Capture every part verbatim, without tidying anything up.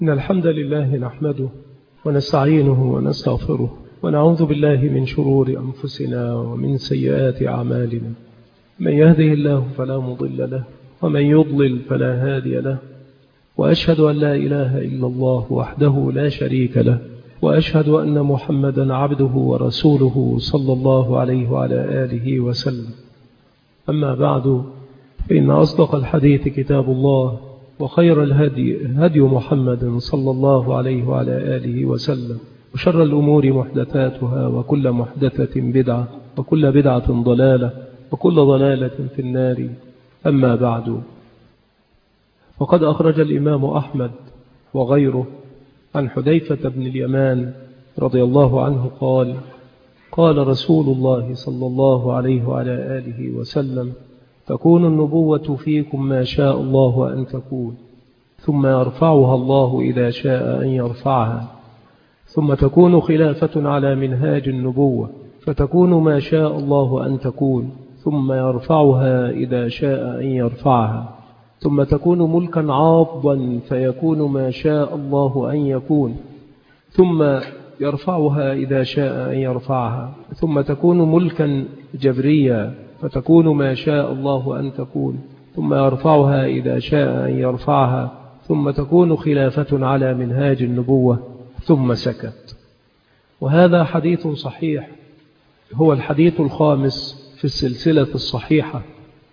إن الحمد لله نحمده ونستعينه ونستغفره ونعوذ بالله من شرور أنفسنا ومن سيئات أعمالنا. من يهده الله فلا مضل له ومن يضلل فلا هادي له، وأشهد أن لا إله إلا الله وحده لا شريك له، وأشهد أن محمدا عبده ورسوله صلى الله عليه وعلى آله وسلم. أما بعد، فإن أصدق الحديث كتاب الله، وخير الهدي هدي محمد صلى الله عليه وعلى آله وسلم، وشر الأمور محدثاتها، وكل محدثة بدعة، وكل بدعة ضلالة، وكل ضلالة في النار. أما بعد، وقد أخرج الإمام أحمد وغيره عن حذيفة بن اليمان رضي الله عنه قال: قال رسول الله صلى الله عليه وعلى آله وسلم: تكون النبوة فيكم ما شاء الله أن تكون، ثم يرفعها الله إذا شاء أن يرفعها، ثم تكون خلافة على منهاج النبوة فتكون ما شاء الله أن تكون، ثم يرفعها إذا شاء أن يرفعها، ثم تكون ملكا عاضا فيكون ما شاء الله أن يكون، ثم يرفعها إذا شاء أن يرفعها، ثم تكون ملكا جبريا فتكون ما شاء الله أن تكون، ثم يرفعها إذا شاء أن يرفعها، ثم تكون خلافة على منهاج النبوة، ثم سكت. وهذا حديث صحيح، هو الحديث الخامس في السلسلة الصحيحة،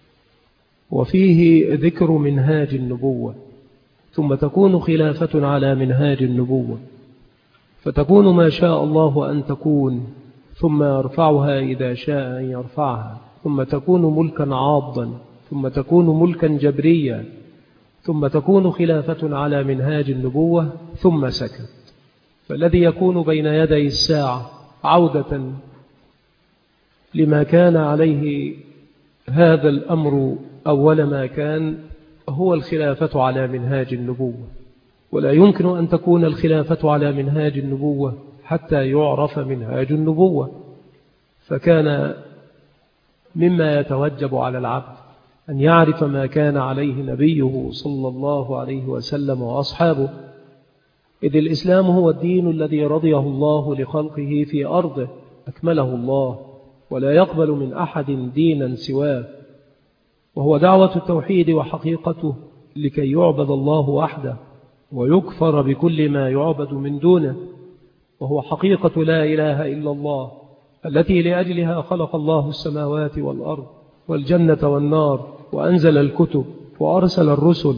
وفيه ذكر منهاج النبوة. ثم تكون خلافة على منهاج النبوة فتكون ما شاء الله أن تكون، ثم يرفعها إذا شاء أن يرفعها، ثم تكون ملكا عاضا، ثم تكون ملكا جبريا، ثم تكون خلافة على منهاج النبوة، ثم سكت. فالذي يكون بين يدي الساعة عودة لما كان عليه هذا الأمر أول ما كان هو الخلافة على منهاج النبوة، ولا يمكن أن تكون الخلافة على منهاج النبوة حتى يعرف منهاج النبوة. فكان مما يتوجب على العبد أن يعرف ما كان عليه نبيه صلى الله عليه وسلم وأصحابه، إذ الإسلام هو الدين الذي رضيه الله لخلقه في أرضه، أكمله الله ولا يقبل من أحد دينا سواه، وهو دعوة التوحيد وحقيقته لكي يعبد الله وحده ويكفر بكل ما يعبد من دونه، وهو حقيقة لا إله إلا الله التي لأجلها خلق الله السماوات والأرض والجنة والنار، وأنزل الكتب وأرسل الرسل،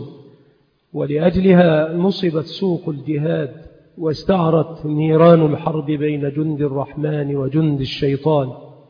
ولأجلها نصبت سوق الجهاد واستعرت نيران الحرب بين جند الرحمن وجند الشيطان،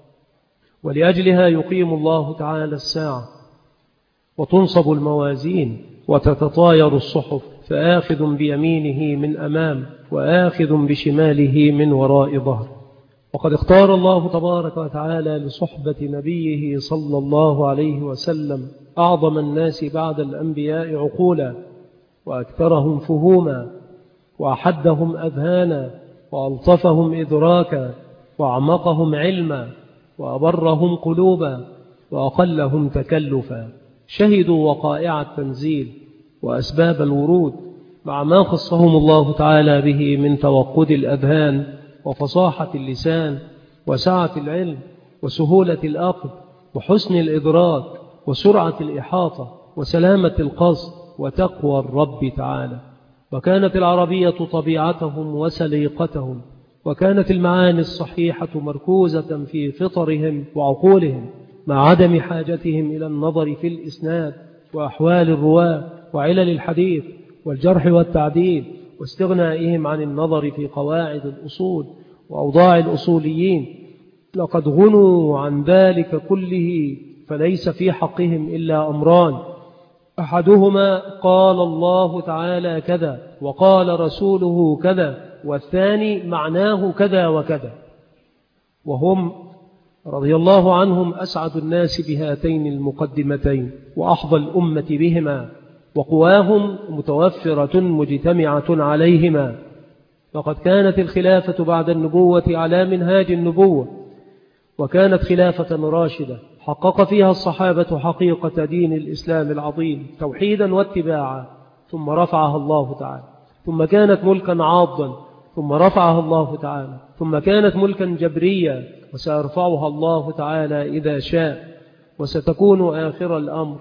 ولأجلها يقيم الله تعالى الساعة وتنصب الموازين وتتطاير الصحف، فآخذ بيمينه من أمام وآخذ بشماله من وراء ظهر. وقد اختار الله تبارك وتعالى لصحبة نبيه صلى الله عليه وسلم أعظم الناس بعد الأنبياء عقولا، وأكثرهم فهوما، وأحدهم أذهانا، وألطفهم إدراكا، وأعمقهم علما، وأبرهم قلوبا، وأقلهم تكلفا. شهدوا وقائع التنزيل وأسباب الورود، مع ما خصهم الله تعالى به من توقد الأذهان وفصاحة اللسان وسعة العلم وسهولة الأخذ وحسن الإدراك وسرعة الإحاطة وسلامة القصد وتقوى الرب تعالى. وكانت العربية طبيعتهم وسليقتهم، وكانت المعاني الصحيحة مركوزة في فطرهم وعقولهم، مع عدم حاجتهم إلى النظر في الإسناد وأحوال الرواة وعلل الحديث والجرح والتعديل، واستغنائهم عن النظر في قواعد الأصول وأوضاع الأصوليين. لقد غنوا عن ذلك كله، فليس في حقهم إلا أمران: أحدهما قال الله تعالى كذا وقال رسوله كذا، والثاني معناه كذا وكذا. وهم رضي الله عنهم أسعد الناس بهاتين المقدمتين، وأحظى الأمة بهما، وقواهم متوفرة مجتمعة عليهما. فقد كانت الخلافة بعد النبوة على منهاج النبوة، وكانت خلافة راشدة حقق فيها الصحابة حقيقة دين الإسلام العظيم توحيدا واتباعا، ثم رفعها الله تعالى ثم كانت ملكا عاضا ثم رفعها الله تعالى، ثم كانت ملكا جبريا وسيرفعها الله تعالى إذا شاء، وستكون آخر الأمر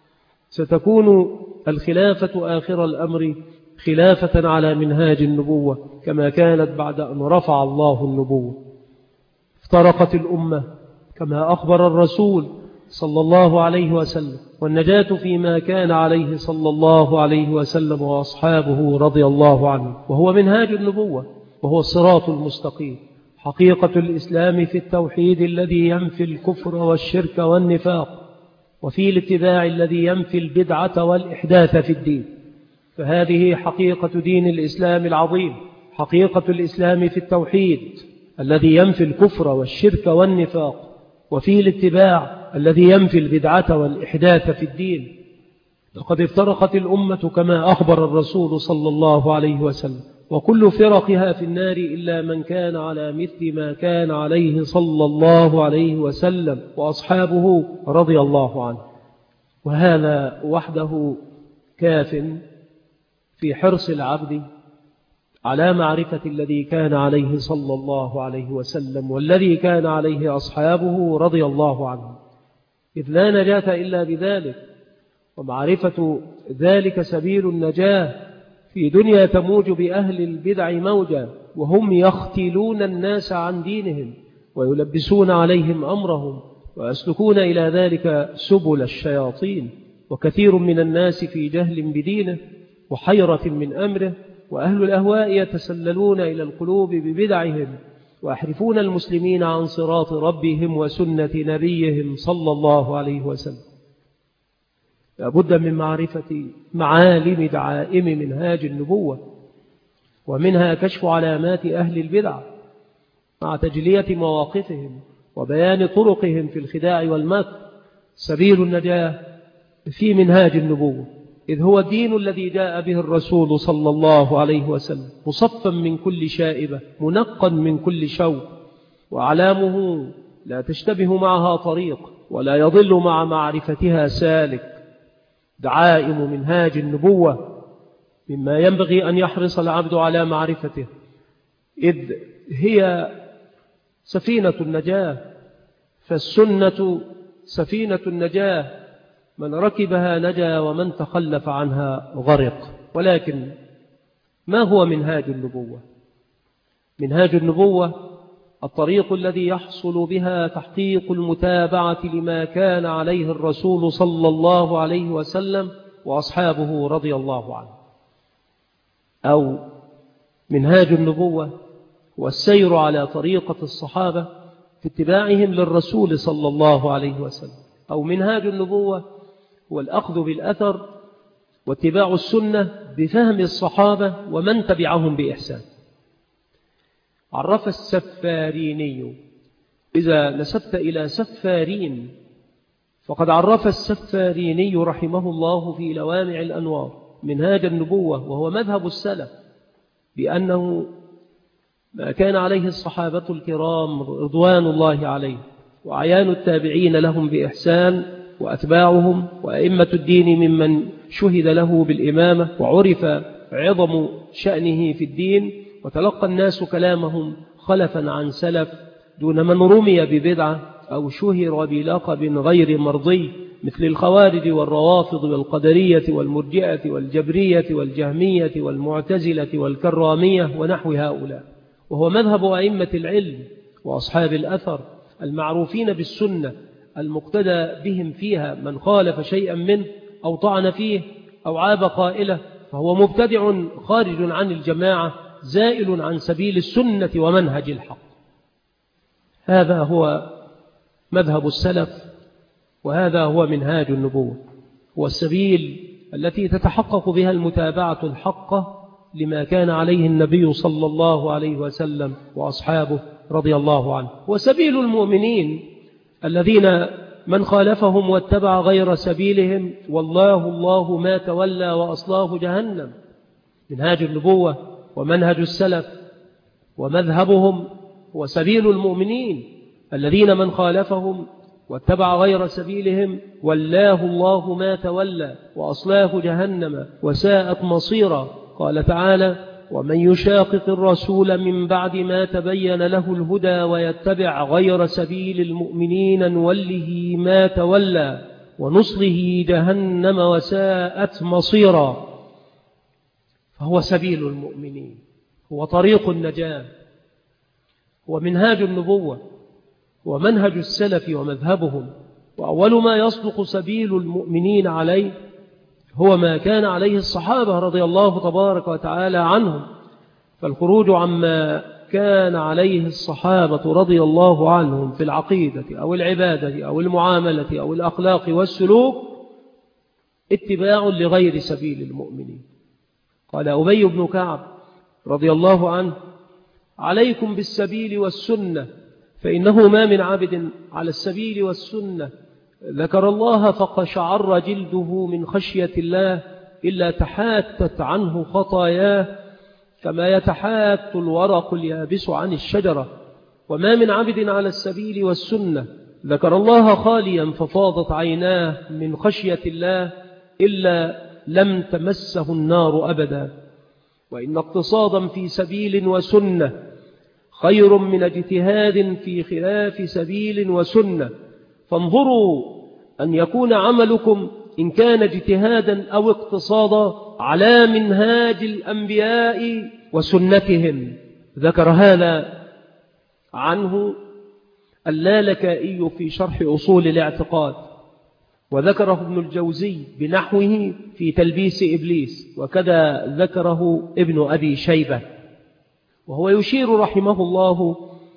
ستكون الخلافة آخر الأمر خلافة على منهاج النبوة كما كانت بعد أن رفع الله النبوة. افترقت الأمة كما أخبر الرسول صلى الله عليه وسلم، والنجاة فيما كان عليه صلى الله عليه وسلم وأصحابه رضي الله عنه، وهو منهاج النبوة وهو الصراط المستقيم، حقيقة الإسلام في التوحيد الذي ينفي الكفر والشرك والنفاق، وفي الاتباع الذي ينفي البدعة والإحداث في الدين. فهذه حقيقة دين الإسلام العظيم، حقيقة الإسلام في التوحيد الذي ينفي الكفر والشرك والنفاق، وفي الاتباع الذي ينفي البدعة والإحداث في الدين. لقد افترقت الأمة كما أخبر الرسول صلى الله عليه وسلم، وكل فرقها في النار إلا من كان على مثل ما كان عليه صلى الله عليه وسلم وأصحابه رضي الله عنه. وهذا وحده كاف في حرص العبد على معرفة الذي كان عليه صلى الله عليه وسلم والذي كان عليه أصحابه رضي الله عنه، إذ لا نجاة إلا بذلك، ومعرفة ذلك سبيل النجاة في دنيا تموج بأهل البدع موجا، وهم يختلون الناس عن دينهم ويلبسون عليهم أمرهم ويسلكون إلى ذلك سبل الشياطين، وكثير من الناس في جهل بدينه وحيرة من أمره، وأهل الأهواء يتسللون إلى القلوب ببدعهم ويحرفون المسلمين عن صراط ربهم وسنة نبيهم صلى الله عليه وسلم. لابد من معرفة معالم دعائم منهاج النبوة، ومنها كشف علامات أهل البدع مع تجلية مواقفهم وبيان طرقهم في الخداع والمكر. سبيل النجاة في منهاج النبوة، إذ هو الدين الذي جاء به الرسول صلى الله عليه وسلم، مصفا من كل شائبة، منقا من كل شوق، وأعلامه لا تشتبه معها طريق ولا يضل مع معرفتها سالك. دعائم منهاج النبوة مما ينبغي أن يحرص العبد على معرفته، إذ هي سفينة النجاة، فالسنة سفينة النجاة، من ركبها نجا ومن تخلف عنها غرق. ولكن ما هو منهاج النبوة؟ منهاج النبوة الطريق الذي يحصل بها تحقيق المتابعة لما كان عليه الرسول صلى الله عليه وسلم وأصحابه رضي الله عنه. أو منهاج النبوة هو السير على طريقة الصحابة في اتباعهم للرسول صلى الله عليه وسلم. أو منهاج النبوة هو الأخذ بالأثر واتباع السنة بفهم الصحابة ومن تبعهم بإحسان. عرف السفاريني، إذا نسبت إلى سفارين فقد عرف السفاريني رحمه الله في لوامع الأنوار منهاج النبوة، وهو مذهب السلف، بأنه ما كان عليه الصحابة الكرام رضوان الله عليه وعيان التابعين لهم بإحسان وأتباعهم وأئمة الدين ممن شهد له بالإمامة وعرف عظم شأنه في الدين، وتلقى الناس كلامهم خلفا عن سلف، دون من رمي ببدعة أو شهر بلقب غير مرضي مثل الخوارج والروافض والقدرية والمرجئة والجبرية والجهمية والمعتزلة والكرامية ونحو هؤلاء. وهو مذهب أئمة العلم وأصحاب الأثر المعروفين بالسنة المقتدى بهم فيها، من خالف شيئا منه أو طعن فيه أو عاب قائله فهو مبتدع خارج عن الجماعة، زائل عن سبيل السنة ومنهج الحق. هذا هو مذهب السلف، وهذا هو منهاج النبوة، هو السبيل التي تتحقق بها المتابعة الحقة لما كان عليه النبي صلى الله عليه وسلم وأصحابه رضي الله عنه، وسبيل المؤمنين الذين من خالفهم واتبع غير سبيلهم والله الله ما تولى وأصلاه جهنم. منهاج النبوة ومنهج السلف ومذهبهم هو سبيل المؤمنين الذين من خالفهم واتبع غير سبيلهم والله الله ما تولى وأصلاه جهنم وساءت مصيرا. قال تعالى: ومن يشاقق الرسول من بعد ما تبين له الهدى ويتبع غير سبيل المؤمنين نوله ما تولى ونصله جهنم وساءت مصيرا. فهو سبيل المؤمنين، هو طريق النجاة، هو منهاج النبوة، هو منهج السلف ومذهبهم. وأول ما يصدق سبيل المؤمنين عليه هو ما كان عليه الصحابة رضي الله تبارك وتعالى عنهم. فالخروج عما كان عليه الصحابة رضي الله عنهم في العقيدة أو العبادة أو المعاملة أو الأخلاق والسلوك اتباع لغير سبيل المؤمنين. قال أبي بن كعب رضي الله عنه: عليكم بالسبيل والسنة، فإنه ما من عبد على السبيل والسنة ذكر الله فقشعر جلده من خشية الله إلا تحاتت عنه خطاياه كما يتحات الورق اليابس عن الشجرة. وما من عبد على السبيل والسنة ذكر الله خاليا ففاضت عيناه من خشية الله إلا لم تمسه النار أبدا. وإن اقتصادا في سبيل وسنة خير من اجتهاد في خلاف سبيل وسنة، فانظروا أن يكون عملكم إن كان اجتهادا أو اقتصادا على منهاج الأنبياء وسنتهم. ذكر هذا عنه اللالكائي في شرح أصول الاعتقاد، وذكره ابن الجوزي بنحوه في تلبيس إبليس، وكذا ذكره ابن أبي شيبة. وهو يشير رحمه الله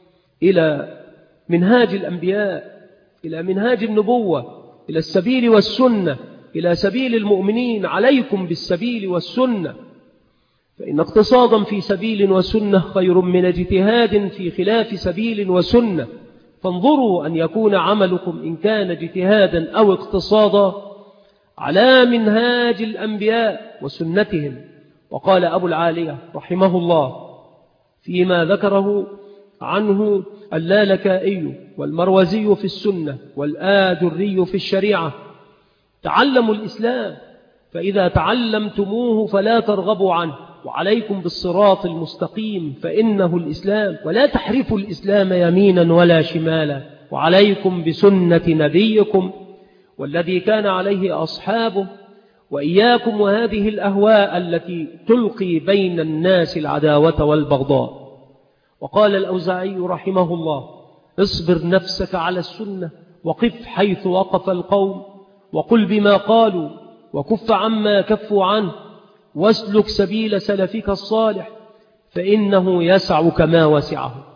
إلى منهاج الأنبياء، إلى منهاج النبوة، إلى السبيل والسنة، إلى سبيل المؤمنين. عليكم بالسبيل والسنة، فإن اقتصادا في سبيل وسنة خير من اجتهاد في خلاف سبيل وسنة، فانظروا أن يكون عملكم إن كان اجتهادا أو اقتصادا على منهاج الأنبياء وسنتهم. وقال أبو العالية رحمه الله فيما ذكره عنه اللالكائي والمروزي في السنة والآجري في الشريعة: تعلموا الإسلام، فإذا تعلمتموه فلا ترغبوا عنه، وعليكم بالصراط المستقيم فإنه الإسلام، ولا تحرفوا الإسلام يمينا ولا شمالا، وعليكم بسنة نبيكم والذي كان عليه أصحابه، وإياكم وهذه الأهواء التي تلقي بين الناس العداوة والبغضاء. وقال الأوزاعي رحمه الله: اصبر نفسك على السنة وقف حيث وقف القوم، وقل بما قالوا وكف عما كفوا عنه، واسلك سبيل سلفك الصالح فإنه يسعك ما وسعه.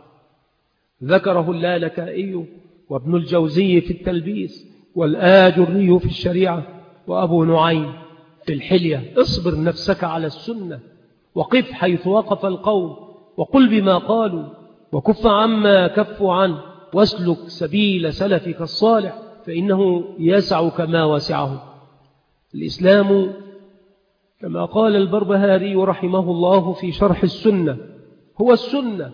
ذكره اللالكائي وابن الجوزي في التلبيس والآجري في الشريعة وأبو نعيم في الحلية: اصبر نفسك على السنة وقف حيث وقف القوم، وقل بما قالوا وكف عما كفوا عنه، واسلك سبيل سلفك الصالح فإنه يسعك ما وسعه. الإسلام كما قال البربهاري رحمه الله في شرح السنة هو السنة،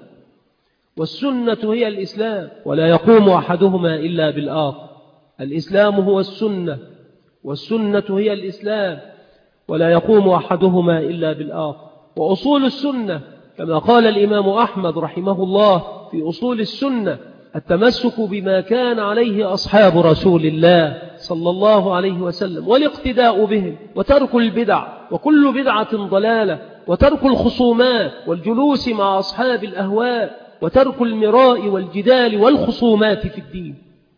والسنة هي الإسلام، ولا يقوم أحدهما إلا بالآخر. الإسلام هو السنة، والسنة هي الإسلام، ولا يقوم أحدهما إلا بالآخر. وأصول السنة كما قال الإمام أحمد رحمه الله في أصول السنة: التمسك بما كان عليه أصحاب رسول الله صلى الله عليه وسلم والاقتداء بهم، وترك البدع وكل بدعة ضلالة، وترك الخصومات والجلوس مع أصحاب الأهواء، وترك المراء والجدال والخصومات في الدين.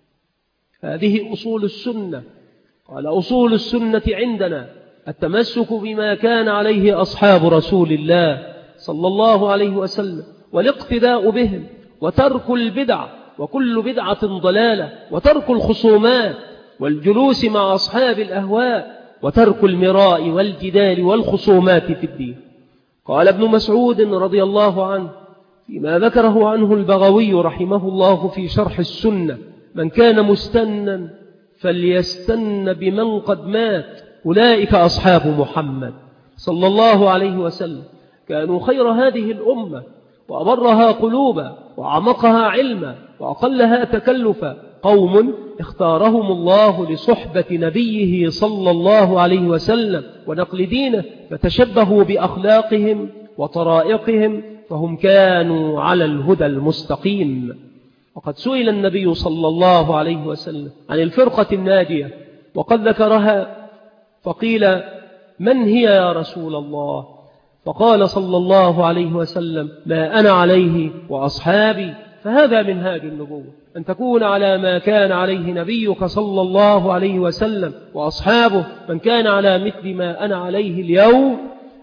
هذه أصول السنة. قال: أصول السنة عندنا التمسك بما كان عليه أصحاب رسول الله صلى الله عليه وسلم والاقتداء بهم، وترك البدع وكل بدعة ضلالة، وترك الخصومات والجلوس مع أصحاب الأهواء، وترك المراء والجدال والخصومات في الدين. قال ابن مسعود رضي الله عنه فيما ذكره عنه البغوي رحمه الله في شرح السنة: من كان مستنا فليستن بمن قد مات، أولئك أصحاب محمد صلى الله عليه وسلم، كانوا خير هذه الأمة وأبرها قلوبا وأعمقها علما وأقلها تكلفا، قوم اختارهم الله لصحبة نبيه صلى الله عليه وسلم ونقل دينه، فتشبهوا بأخلاقهم وطرائقهم، فهم كانوا على الهدى المستقيم. وقد سئل النبي صلى الله عليه وسلم عن الفرقة الناجية وقد ذكرها، فقيل: من هي يا رسول الله؟ فقال صلى الله عليه وسلم: ما أنا عليه وأصحابي. فهذا منهاج النبوة، أن تكون على ما كان عليه نبيك صلى الله عليه وسلم وأصحابه، من كان على مثل ما أنا عليه اليوم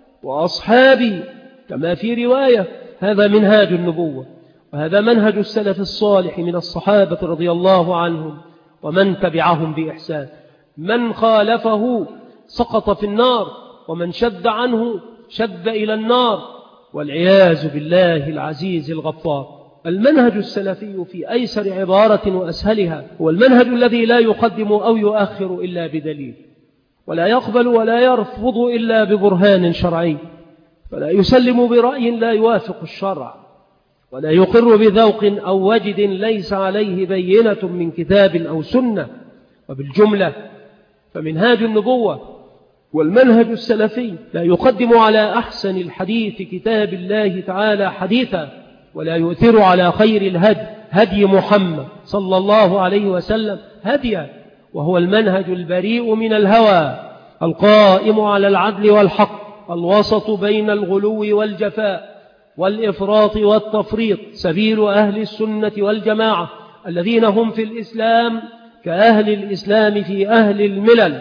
وأصحابي، كما في رواية. هذا منهاج النبوة، وهذا منهج السلف الصالح من الصحابة رضي الله عنهم ومن تبعهم بإحسان. من خالفه سقط في النار، ومن شد عنه شد إلى النار، والعياذ بالله العزيز الغفار. المنهج السلفي في أيسر عبارة وأسهلها هو المنهج الذي لا يقدم أو يؤخر إلا بدليل، ولا يقبل ولا يرفض إلا ببرهان شرعي، فلا يسلم برأي لا يوافق الشرع، ولا يقر بذوق أو وجد ليس عليه بينة من كتاب أو سنة. وبالجملة فمنهاج النبوة والمنهج السلفي لا يقدم على أحسن الحديث كتاب الله تعالى حديثا، ولا يؤثر على خير الهدي هدي محمد صلى الله عليه وسلم هديا، وهو المنهج البريء من الهوى القائم على العدل والحق، الوسط بين الغلو والجفاء والإفراط والتفريط، سبيل أهل السنة والجماعة الذين هم في الإسلام كأهل الإسلام في أهل الملل،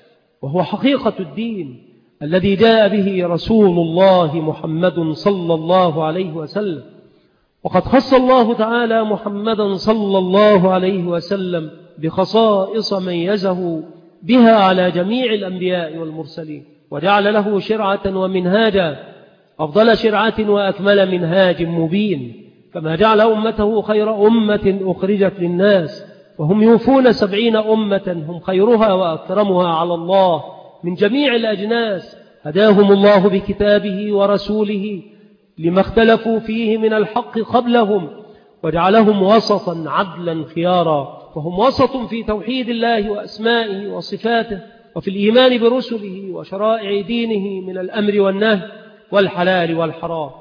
وهو حقيقة الدين الذي جاء به رسول الله محمد صلى الله عليه وسلم. وقد خص الله تعالى محمدا صلى الله عليه وسلم بخصائص ميزه بها على جميع الأنبياء والمرسلين، وجعل له شرعة ومنهاجا، أفضل شرعة وأكمل منهاج مبين، كما جعل أمته خير أمة أخرجت للناس، وهم يوفون سبعين أمة هم خيرها وأكرمها على الله من جميع الأجناس، هداهم الله بكتابه ورسوله لما اختلفوا فيه من الحق قبلهم، وجعلهم وسطا عدلا خيارا، فهم وسط في توحيد الله وأسمائه وصفاته، وفي الإيمان برسله وشرائع دينه من الأمر والنهي والحلال والحرام،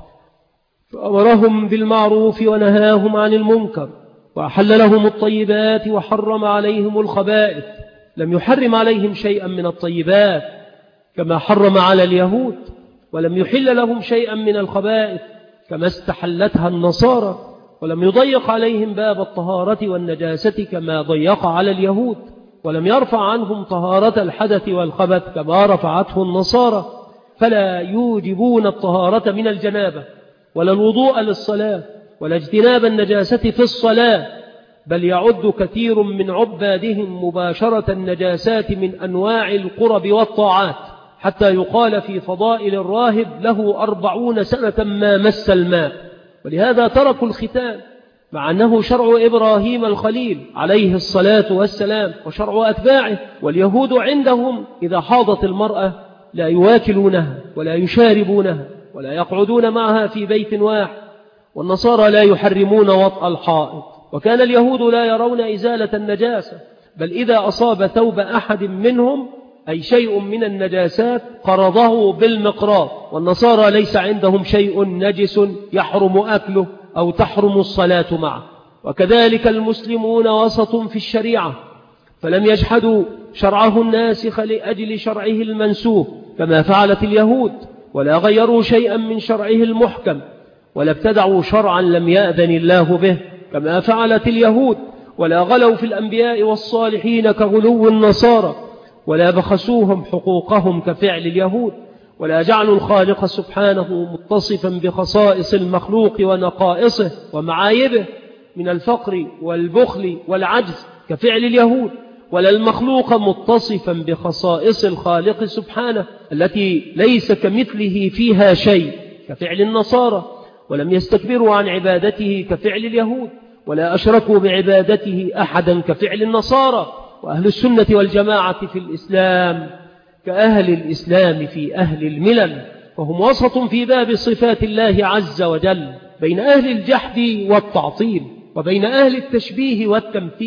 فأمرهم بالمعروف ونهاهم عن المنكر، وأحل لهم الطيبات وحرم عليهم الخبائث، لم يحرم عليهم شيئا من الطيبات كما حرم على اليهود، ولم يحل لهم شيئا من الخبائث كما استحلتها النصارى، ولم يضيق عليهم باب الطهارة والنجاسة كما ضيق على اليهود، ولم يرفع عنهم طهارة الحدث والخبث كما رفعته النصارى، فلا يوجبون الطهارة من الجنابة ولا الوضوء للصلاة ولا اجتناب النجاسة في الصلاة، بل يعد كثير من عبادهم مباشرة النجاسات من أنواع القرب والطاعات، حتى يقال في فضائل الراهب له أربعون سنة ما مس الماء. ولهذا تركوا الختان، مع أنه شرع إبراهيم الخليل عليه الصلاة والسلام وشرع أتباعه، واليهود عندهم إذا حاضت المرأة لا يواكلونها ولا يشاربونها ولا يقعدون معها في بيت واحد، والنصارى لا يحرمون وطأ الحائط، وكان اليهود لا يرون إزالة النجاسة، بل إذا أصاب ثوب أحد منهم أي شيء من النجاسات قرضه بالمقراض، والنصارى ليس عندهم شيء نجس يحرم أكله أو تحرم الصلاة معه. وكذلك المسلمون وسط في الشريعة، فلم يجحدوا شرعه الناسخ لأجل شرعه المنسوخ كما فعلت اليهود، ولا غيروا شيئا من شرعه المحكم، ولا ابتدعوا شرعا لم يأذن الله به كما فعلت اليهود، ولا غلوا في الأنبياء والصالحين كغلو النصارى، ولا بخسوهم حقوقهم كفعل اليهود، ولا جعلوا الخالق سبحانه متصفا بخصائص المخلوق ونقائصه ومعايبه من الفقر والبخل والعجز كفعل اليهود، ولا المخلوق متصفا بخصائص الخالق سبحانه التي ليس كمثله فيها شيء كفعل النصارى، ولم يستكبروا عن عبادته كفعل اليهود، ولا أشركوا بعبادته أحدا كفعل النصارى. وأهل السنة والجماعة في الإسلام كأهل الإسلام في أهل الملل، وهم وسط في باب صفات الله عز وجل بين أهل الجحد والتعطيل وبين أهل التشبيه والتمثيل،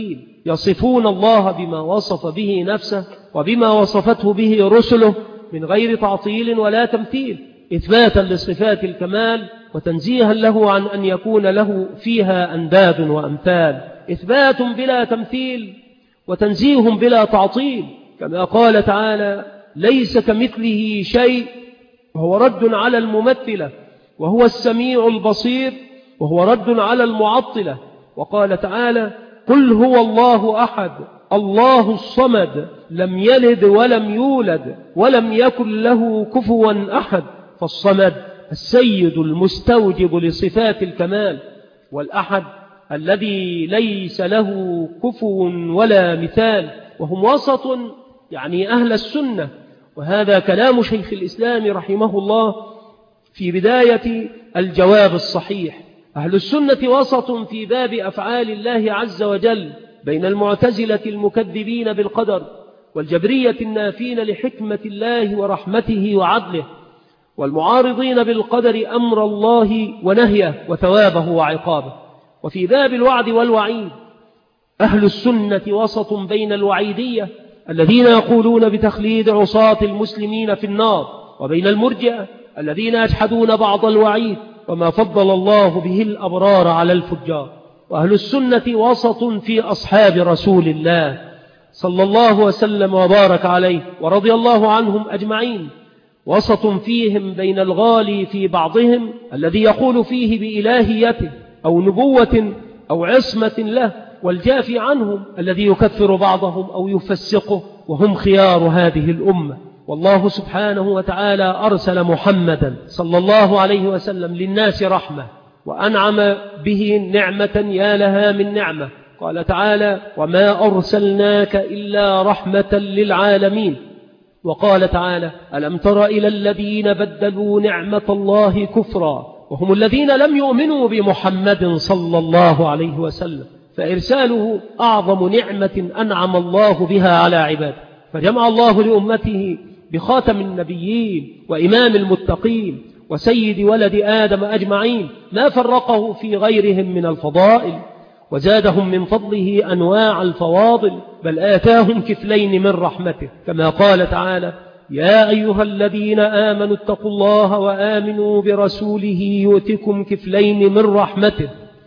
يصفون الله بما وصف به نفسه وبما وصفته به رسله من غير تعطيل ولا تمثيل، إثباتا لصفات الكمال وتنزيها له عن أن يكون له فيها أنداد وأمثال، إثبات بلا تمثيل وتنزيه بلا تعطيل، كما قال تعالى: ليس كمثله شيء، وهو رد على الممثلة، وهو السميع البصير، وهو رد على المعطلة. وقال تعالى: قل هو الله أحد الله الصمد لم يلد ولم يولد ولم يكن له كفوا أحد. فالصمد السيد المستوجب لصفات الكمال، والأحد الذي ليس له كفو ولا مثال. وهم وسط، يعني أهل السنة، وهذا كلام شيخ الإسلام رحمه الله في بداية الجواب الصحيح. أهل السنة وسط في باب أفعال الله عز وجل بين المعتزلة المكذبين بالقدر والجبرية النافين لحكمة الله ورحمته وعدله، والمعارضين بالقدر أمر الله ونهيه وثوابه وعقابه. وفي باب الوعد والوعيد أهل السنة وسط بين الوعيدية الذين يقولون بتخليد عصاة المسلمين في النار، وبين المرجئة الذين يجحدون بعض الوعيد وما فضل الله به الأبرار على الفجار. وأهل السنة وسط في أصحاب رسول الله صلى الله وسلم وبارك عليه ورضي الله عنهم أجمعين، وسط فيهم بين الغالي في بعضهم الذي يقول فيه بإلهيته أو نبوة أو عصمة له، والجافي عنهم الذي يكفر بعضهم أو يفسقه، وهم خيار هذه الأمة. والله سبحانه وتعالى أرسل محمدا صلى الله عليه وسلم للناس رحمة، وأنعم به نعمة يا لها من نعمة. قال تعالى: وما أرسلناك إلا رحمة للعالمين. وقال تعالى: ألم تر إلى الذين بدلوا نعمة الله كفرا، وهم الذين لم يؤمنوا بمحمد صلى الله عليه وسلم. فإرساله أعظم نعمة أنعم الله بها على عباده، فجمع الله لأمته بخاتم النبيين وإمام المتقين وسيد ولد آدم أجمعين ما فرقه في غيرهم من الفضائل، وزادهم من فضله أنواع الفواضل، بل آتاهم كفلين من رحمته، كما قال تعالى: يا أيها الذين آمنوا اتقوا الله وآمنوا برسوله يؤتكم كفلين من رحمته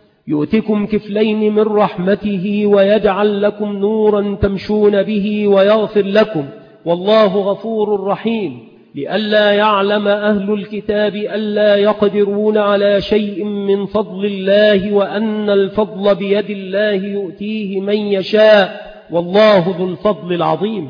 يؤتكم كفلين من رحمته ويجعل لكم نورا تمشون به ويغفر لكم والله غفور رحيم. لئلا يعلم أهل الكتاب ألا يقدرون على شيء من فضل الله وأن الفضل بيد الله يؤتيه من يشاء والله ذو الفضل العظيم.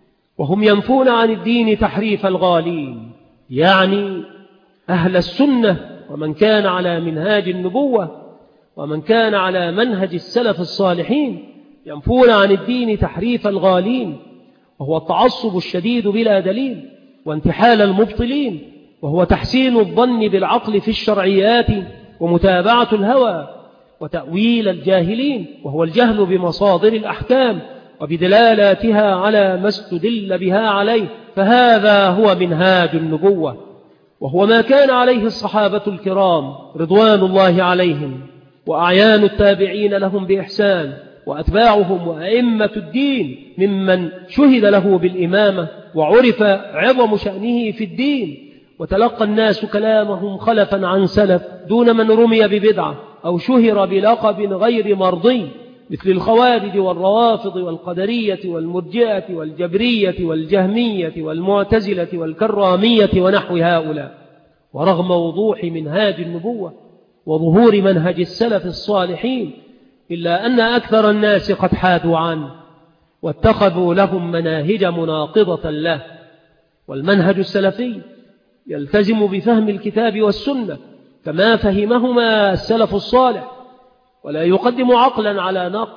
وهم ينفون عن الدين تحريف الغالين، يعني أهل السنة ومن كان على منهاج النبوة ومن كان على منهج السلف الصالحين، ينفون عن الدين تحريف الغالين، وهو التعصب الشديد بلا دليل، وانتحال المبطلين، وهو تحسين الظن بالعقل في الشرعيات ومتابعة الهوى، وتأويل الجاهلين، وهو الجهل بمصادر الأحكام وبدلالاتها على ما استدل بها عليه. فهذا هو منهاج النبوة، وهو ما كان عليه الصحابة الكرام رضوان الله عليهم، وأعيان التابعين لهم بإحسان، وأتباعهم وأئمة الدين ممن شهد له بالإمامة وعرف عظم شأنه في الدين، وتلقى الناس كلامهم خلفا عن سلف دون من رمي ببدعة أو شهر بلقب غير مرضي، مثل الخوارج والروافض والقدرية والمرجئة والجبرية والجهمية والمعتزلة والكرامية ونحو هؤلاء. ورغم وضوح منهاج النبوة وظهور منهج السلف الصالحين، إلا أن أكثر الناس قد حادوا عنه واتخذوا لهم مناهج مناقضة له. والمنهج السلفي يلتزم بفهم الكتاب والسنة كما فهمهما السلف الصالح، ولا يقدم عقلا على نقل،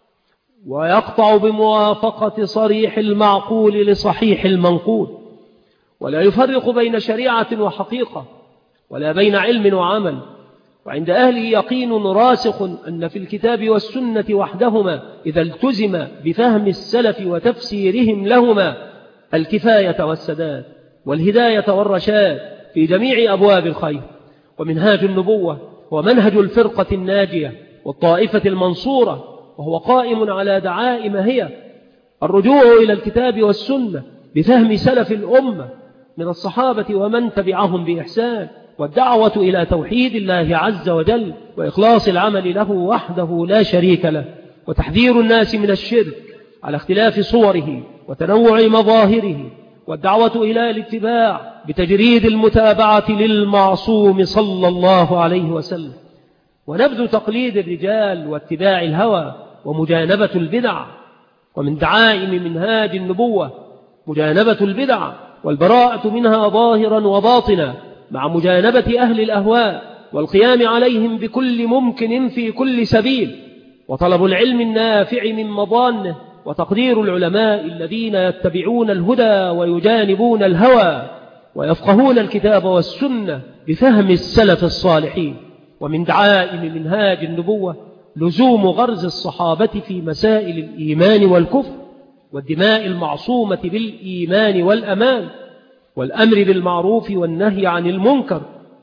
ويقطع بموافقة صريح المعقول لصحيح المنقول، ولا يفرق بين شريعة وحقيقة ولا بين علم وعمل. وعند أهله يقين راسخ أن في الكتاب والسنة وحدهما إذا التزم بفهم السلف وتفسيرهم لهما الكفاية والسداد والهداية والرشاد في جميع أبواب الخير. ومنهاج النبوة هو منهج الفرقة الناجية والطائفة المنصورة، وهو قائم على دعائم هي الرجوع إلى الكتاب والسنة بفهم سلف الأمة من الصحابة ومن تبعهم بإحسان، والدعوة إلى توحيد الله عز وجل وإخلاص العمل له وحده لا شريك له، وتحذير الناس من الشرك على اختلاف صوره وتنوع مظاهره، والدعوة إلى الاتباع بتجريد المتابعة للمعصوم صلى الله عليه وسلم، ونبذ تقليد الرجال واتباع الهوى ومجانبة البدع. ومن دعائم منهاج النبوة مجانبة البدع والبراءة منها ظاهرا وباطنا، مع مجانبة أهل الأهواء والقيام عليهم بكل ممكن في كل سبيل، وطلب العلم النافع من مضانه، وتقدير العلماء الذين يتبعون الهدى ويجانبون الهوى ويفقهون الكتاب والسنة بفهم السلف الصالحين. ومن دعائم منهاج النبوة لزوم غرز الصحابة في مسائل الإيمان والكفر والدماء المعصومة بالإيمان والأمان، والأمر بالمعروف والنهي عن المنكر،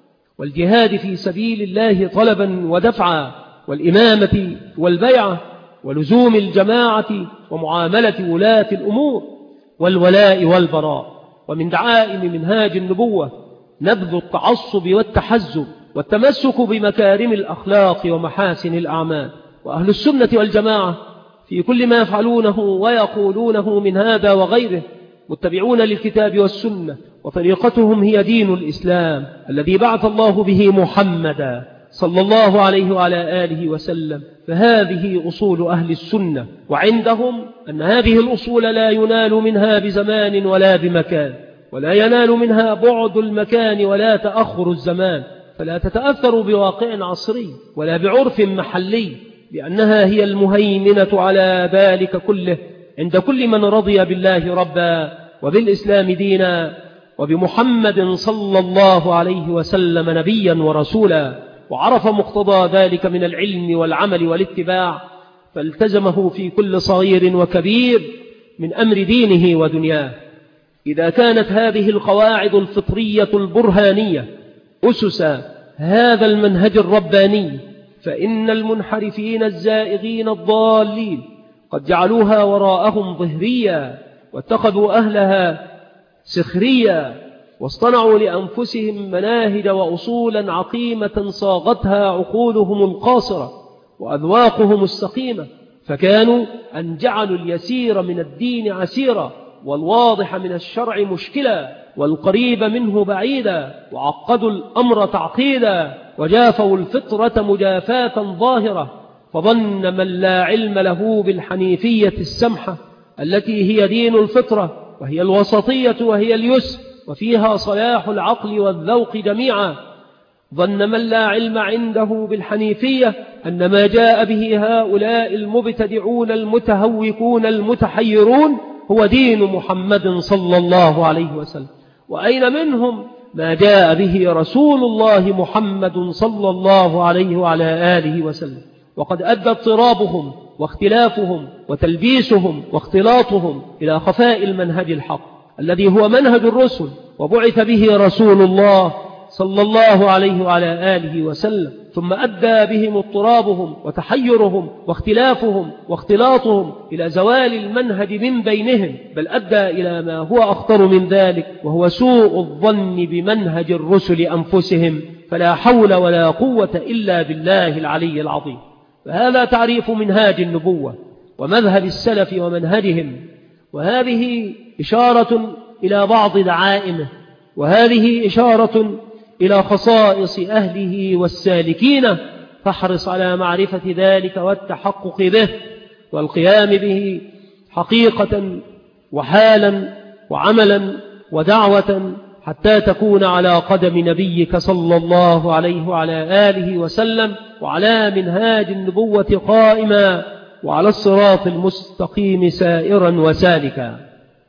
والجهاد في سبيل الله طلبا ودفعا، والإمامة والبيعة، ولزوم الجماعة ومعاملة ولاة الأمور، والولاء والبراء. ومن دعائم منهاج النبوة نبذ التعصب والتحزب والتمسك بمكارم الأخلاق ومحاسن الأعمال. وأهل السنة والجماعة في كل ما يفعلونه ويقولونه من هذا وغيره متبعون للكتاب والسنة، وطريقتهم هي دين الإسلام الذي بعث الله به محمدا صلى الله عليه وعلى آله وسلم. فهذه أصول أهل السنة، وعندهم أن هذه الأصول لا ينال منها بزمان ولا بمكان، ولا ينال منها بعد المكان ولا تأخر الزمان، فلا تتأثر بواقع عصري ولا بعرف محلي، لأنها هي المهيمنة على ذلك كله عند كل من رضي بالله ربا وبالإسلام دينا وبمحمد صلى الله عليه وسلم نبيا ورسولا، وعرف مقتضى ذلك من العلم والعمل والاتباع، فالتزمه في كل صغير وكبير من أمر دينه ودنياه. إذا كانت هذه القواعد الفطرية البرهانية أسس هذا المنهج الرباني، فإن المنحرفين الزائغين الضالين قد جعلوها وراءهم ظهريا، واتخذوا أهلها سخريا، واصطنعوا لأنفسهم مناهج وأصولا عقيمة صاغتها عقولهم القاصرة وأذواقهم السقيمة، فكانوا أن جعلوا اليسير من الدين عسيرا، والواضح من الشرع مشكلا، والقريب منه بعيدا، وعقدوا الأمر تعقيدا، وجافوا الفطرة مجافاة ظاهرة، فظن من لا علم له بالحنيفية السمحة التي هي دين الفطرة، وهي الوسطية وهي اليسر، وفيها صلاح العقل والذوق جميعا، ظن من لا علم عنده بالحنيفية أن ما جاء به هؤلاء المبتدعون المتهوكون المتحيرون هو دين محمد صلى الله عليه وسلم. وأين منهم ما جاء به رسول الله محمد صلى الله عليه وعلى آله وسلم؟ وقد أدى اضطرابهم واختلافهم وتلبيسهم واختلاطهم إلى خفاء المنهج الحق الذي هو منهج الرسل، وبعث به رسول الله صلى الله عليه وعلى آله وسلم، ثم أدى بهم اضطرابهم وتحيرهم واختلافهم واختلاطهم إلى زوال المنهج من بينهم، بل أدى إلى ما هو أخطر من ذلك، وهو سوء الظن بمنهج الرسل أنفسهم، فلا حول ولا قوة إلا بالله العلي العظيم. فهذا تعريف منهاج النبوة ومذهب السلف ومنهجهم، وهذه إشارة إلى بعض دعائمه، وهذه إشارة إلى خصائص أهله والسالكين، فاحرص على معرفة ذلك والتحقق به والقيام به حقيقة وحالا وعملا ودعوة، حتى تكون على قدم نبيك صلى الله عليه وعلى آله وسلم، وعلى منهاج النبوة قائما، وعلى الصراط المستقيم سائرا وسالكا.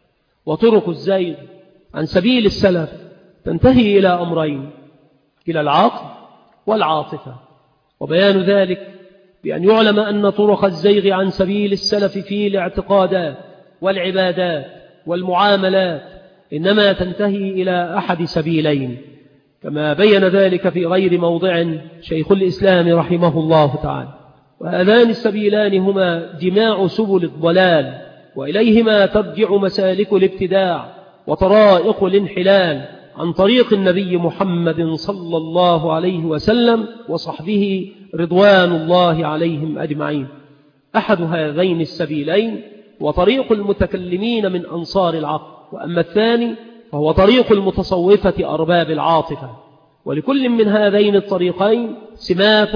وطرق الزيغ عن سبيل السلف تنتهي إلى أمرين: إلى العقل والعاطفة. وبيان ذلك بأن يعلم أن طرق الزيغ عن سبيل السلف في الاعتقادات والعبادات والمعاملات إنما تنتهي إلى أحد سبيلين، كما بين ذلك في غير موضع شيخ الإسلام رحمه الله تعالى. وهذان السبيلان هما جماع سبل الضلال، وإليهما ترجع مسالك الابتداع وطرائق الانحلال عن طريق النبي محمد صلى الله عليه وسلم وصحبه رضوان الله عليهم أجمعين. أحد هذين السبيلين وطريق المتكلمين من أنصار العقل، وأما الثاني فهو طريق المتصوفة أرباب العاطفة. ولكل من هذين الطريقين سمات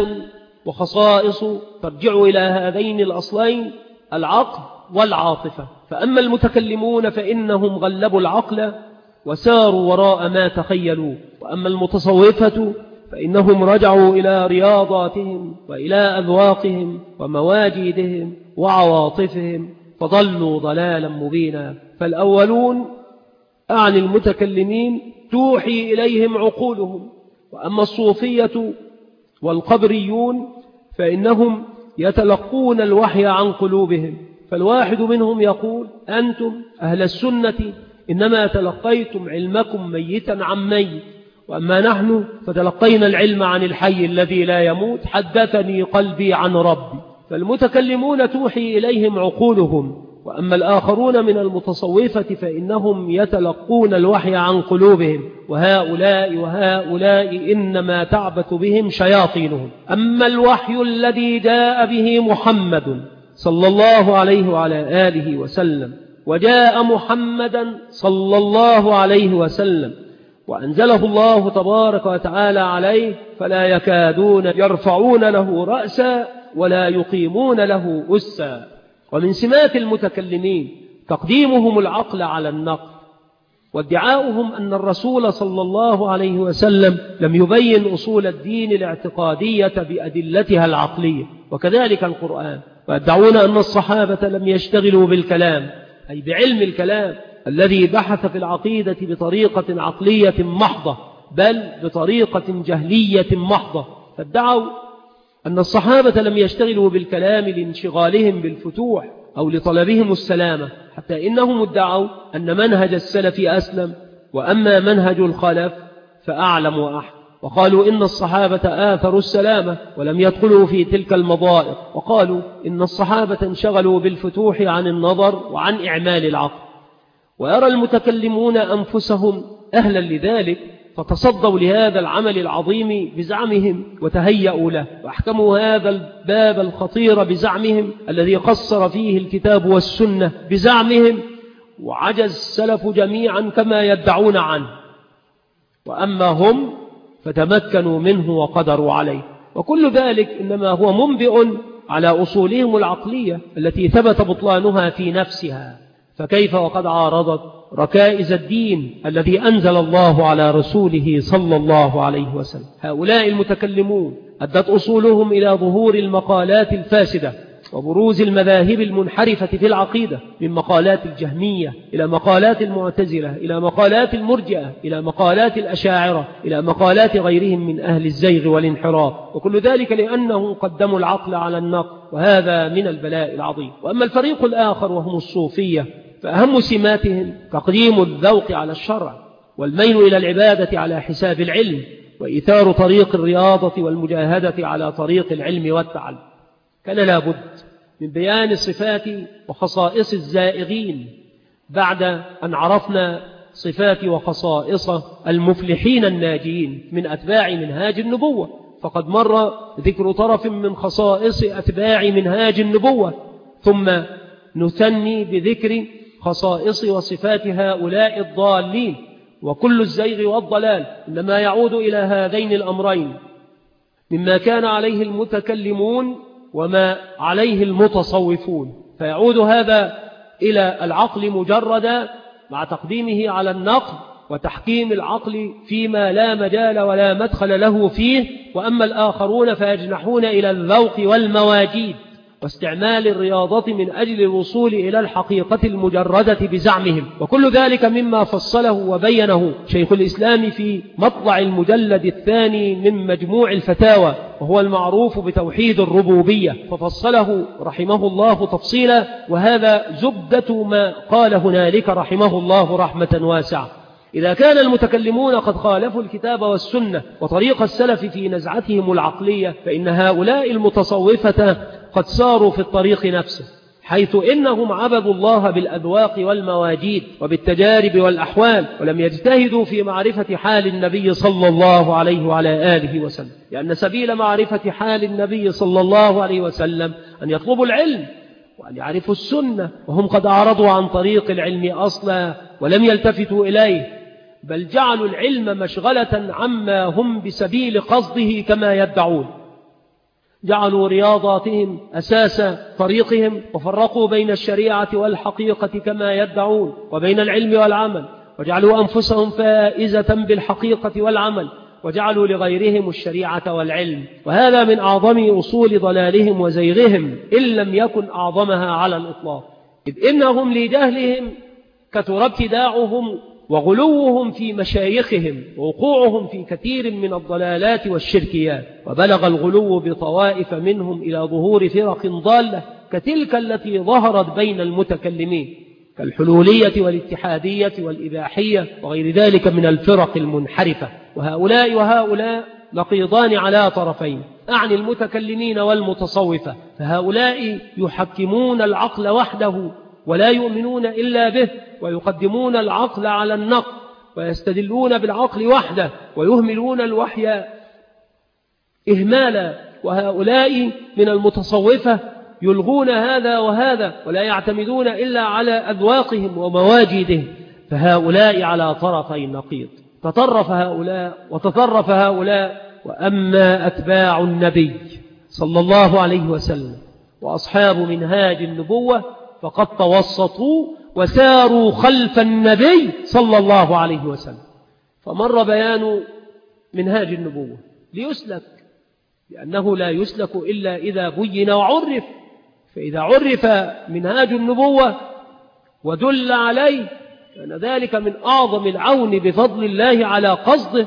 وخصائص ترجع إلى هذين الأصلين العقل والعاطفة. فأما المتكلمون فإنهم غلبوا العقل وساروا وراء ما تخيلوا، وأما المتصوفة فإنهم رجعوا إلى رياضاتهم وإلى أذواقهم ومواجيدهم وعواطفهم فضلوا ضلالا مبينا. فالأولون أعني المتكلمين توحي إليهم عقولهم، وأما الصوفية والقبريون فإنهم يتلقون الوحي عن قلوبهم. فالواحد منهم يقول: أنتم أهل السنة إنما تلقيتم علمكم ميتا عن ميت، وأما نحن فتلقينا العلم عن الحي الذي لا يموت، حدثني قلبي عن ربي. فالمتكلمون توحي إليهم عقولهم، وأما الآخرون من المتصوفة فإنهم يتلقون الوحي عن قلوبهم، وهؤلاء وهؤلاء إنما تعبث بهم شياطينهم. أما الوحي الذي جاء به محمد صلى الله عليه وعلى آله وسلم، وجاء محمدا صلى الله عليه وسلم وأنزله الله تبارك وتعالى عليه، فلا يكادون يرفعون له رأسا ولا يقيمون له أسا. ومن سمات المتكلمين تقديمهم العقل على النقل، وادعاؤهم أن الرسول صلى الله عليه وسلم لم يبين أصول الدين الاعتقادية بأدلتها العقلية، وكذلك القرآن. ويدعون أن الصحابة لم يشتغلوا بالكلام، أي بعلم الكلام الذي بحث في العقيدة بطريقة عقلية محضة، بل بطريقة جهلية محضة. فادعوا أن الصحابة لم يشتغلوا بالكلام لانشغالهم بالفتوح أو لطلبهم السلامة، حتى إنهم ادعوا أن منهج السلف أسلم، وأما منهج الخلف فأعلم وأحد. وقالوا إن الصحابة آثروا السلامة ولم يدخلوا في تلك المضائق، وقالوا إن الصحابة انشغلوا بالفتوح عن النظر وعن إعمال العقل. ويرى المتكلمون أنفسهم أهلا لذلك، فتصدوا لهذا العمل العظيم بزعمهم وتهيأوا له، وأحكموا هذا الباب الخطير بزعمهم الذي قصر فيه الكتاب والسنة بزعمهم، وعجز السلف جميعا كما يدعون عنه. وأما هم فتمكنوا منه وقدروا عليه، وكل ذلك إنما هو منبئ على أصولهم العقلية التي ثبت بطلانها في نفسها، فكيف وقد عارضت ركائز الدين الذي أنزل الله على رسوله صلى الله عليه وسلم. هؤلاء المتكلمون أدت أصولهم إلى ظهور المقالات الفاسدة وبروز المذاهب المنحرفة في العقيدة، من مقالات الجهمية إلى مقالات المعتزلة إلى مقالات المرجئة إلى مقالات الأشاعرة إلى مقالات غيرهم من أهل الزيغ والانحراف، وكل ذلك لأنهم قدموا العقل على النقل، وهذا من البلاء العظيم. وأما الفريق الآخر وهم الصوفية فأهم سماتهم تقديم الذوق على الشرع، والميل إلى العبادة على حساب العلم، وإيثار طريق الرياضة والمجاهدة على طريق العلم والتعلم. كان لابد من بيان صفات وخصائص الزائغين بعد أن عرفنا صفات وخصائص المفلحين الناجين من أتباع منهاج النبوة. فقد مر ذكر طرف من خصائص أتباع منهاج النبوة، ثم نثني بذكر خصائص وصفات هؤلاء الضالين. وكل الزيغ والضلال إنما يعود إلى هذين الأمرين، مما كان عليه المتكلمون وما عليه المتصوفون، فيعود هذا إلى العقل مجردا مع تقديمه على النقل وتحكيم العقل فيما لا مجال ولا مدخل له فيه. وأما الآخرون فيجنحون إلى الذوق والمواجيد واستعمال الرياضة من أجل الوصول إلى الحقيقة المجردة بزعمهم، وكل ذلك مما فصله وبينه شيخ الإسلام في مطلع المجلد الثاني من مجموع الفتاوى، وهو المعروف بتوحيد الربوبية، ففصله رحمه الله تفصيلا، وهذا زبدة ما قال هنالك رحمه الله رحمة واسعة. إذا كان المتكلمون قد خالفوا الكتاب والسنة وطريق السلف في نزعتهم العقلية، فإن هؤلاء المتصوفة قد ساروا في الطريق نفسه، حيث إنهم عبدوا الله بالأذواق والمواجيد وبالتجارب والأحوال، ولم يجتهدوا في معرفة حال النبي صلى الله عليه وعلى آله وسلم، لأن سبيل معرفة حال النبي صلى الله عليه وسلم أن يطلبوا العلم وأن يعرفوا السنة، وهم قد أعرضوا عن طريق العلم أصلا ولم يلتفتوا إليه، بل جعلوا العلم مشغلة عما هم بسبيل قصده كما يدعون. جعلوا رياضاتهم أساس طريقهم، وفرقوا بين الشريعة والحقيقة كما يدعون وبين العلم والعمل، وجعلوا أنفسهم فائزة بالحقيقة والعمل، وجعلوا لغيرهم الشريعة والعلم، وهذا من أعظم أصول ضلالهم وزيغهم إن لم يكن أعظمها على الإطلاق، إذ إنهم لجهلهم كثر ابتداعهم وغلوهم في مشايخهم ووقوعهم في كثير من الضلالات والشركيات، وبلغ الغلو بطوائف منهم إلى ظهور فرق ضالة كتلك التي ظهرت بين المتكلمين كالحلولية والاتحادية والإباحية وغير ذلك من الفرق المنحرفة. وهؤلاء وهؤلاء نقيضان على طرفين، أعني المتكلمين والمتصوفة، فهؤلاء يحكمون العقل وحده ولا يؤمنون إلا به، ويقدمون العقل على النقل، ويستدلون بالعقل وحده ويهملون الوحي إهمالا. وهؤلاء من المتصوفة يلغون هذا وهذا ولا يعتمدون إلا على أذواقهم ومواجدهم، فهؤلاء على طرفي النقيض، تطرف هؤلاء وتطرف هؤلاء. وأما أتباع النبي صلى الله عليه وسلم وأصحاب منهاج النبوة فقد توسطوا وساروا خلف النبي صلى الله عليه وسلم. فمر بيان منهاج النبوة ليسلك، لأنه لا يسلك إلا إذا بين وعرف، فإذا عرف منهاج النبوة ودل عليه كان ذلك من أعظم العون بفضل الله على قصده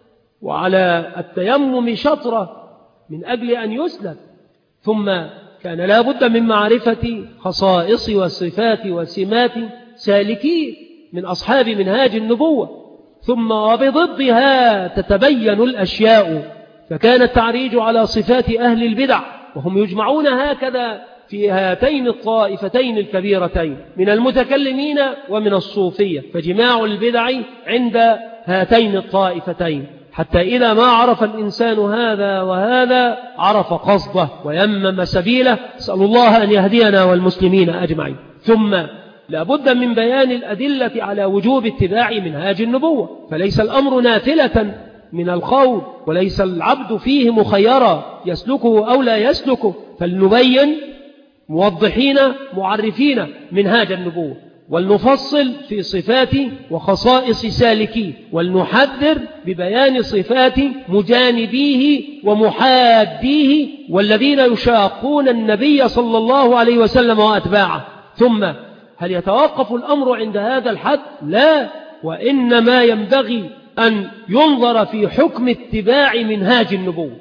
وعلى التيمم شطرة من أجل أن يسلك. ثم كان لا بد من معرفة خصائص وصفات وسمات سالكين من أصحاب منهاج النبوة، ثم وبضدها تتبين الأشياء، فكان التعريج على صفات أهل البدع، وهم يجمعون هكذا في هاتين الطائفتين الكبيرتين من المتكلمين ومن الصوفية، فجماع البدع عند هاتين الطائفتين، حتى إذا ما عرف الإنسان هذا وهذا عرف قصده ويمم سبيله. أسأل الله أن يهدينا والمسلمين أجمعين. ثم لا بد من بيان الأدلة على وجوب اتباع منهاج النبوة، فليس الأمر نافلة من القول، وليس العبد فيه مخيرا يسلكه أو لا يسلكه، فلنبين موضحين معرفين منهاج النبوة، ولنفصل في صفات وخصائص سالكيه، ولنحذر ببيان صفات مجانبيه ومحاديه والذين يشاقون النبي صلى الله عليه وسلم وأتباعه. ثم هل يتوقف الأمر عند هذا الحد؟ لا، وإنما ينبغي أن ينظر في حكم اتباع منهاج النبوة.